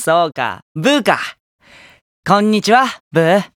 そうか、ブーか。こんにちは、ブー。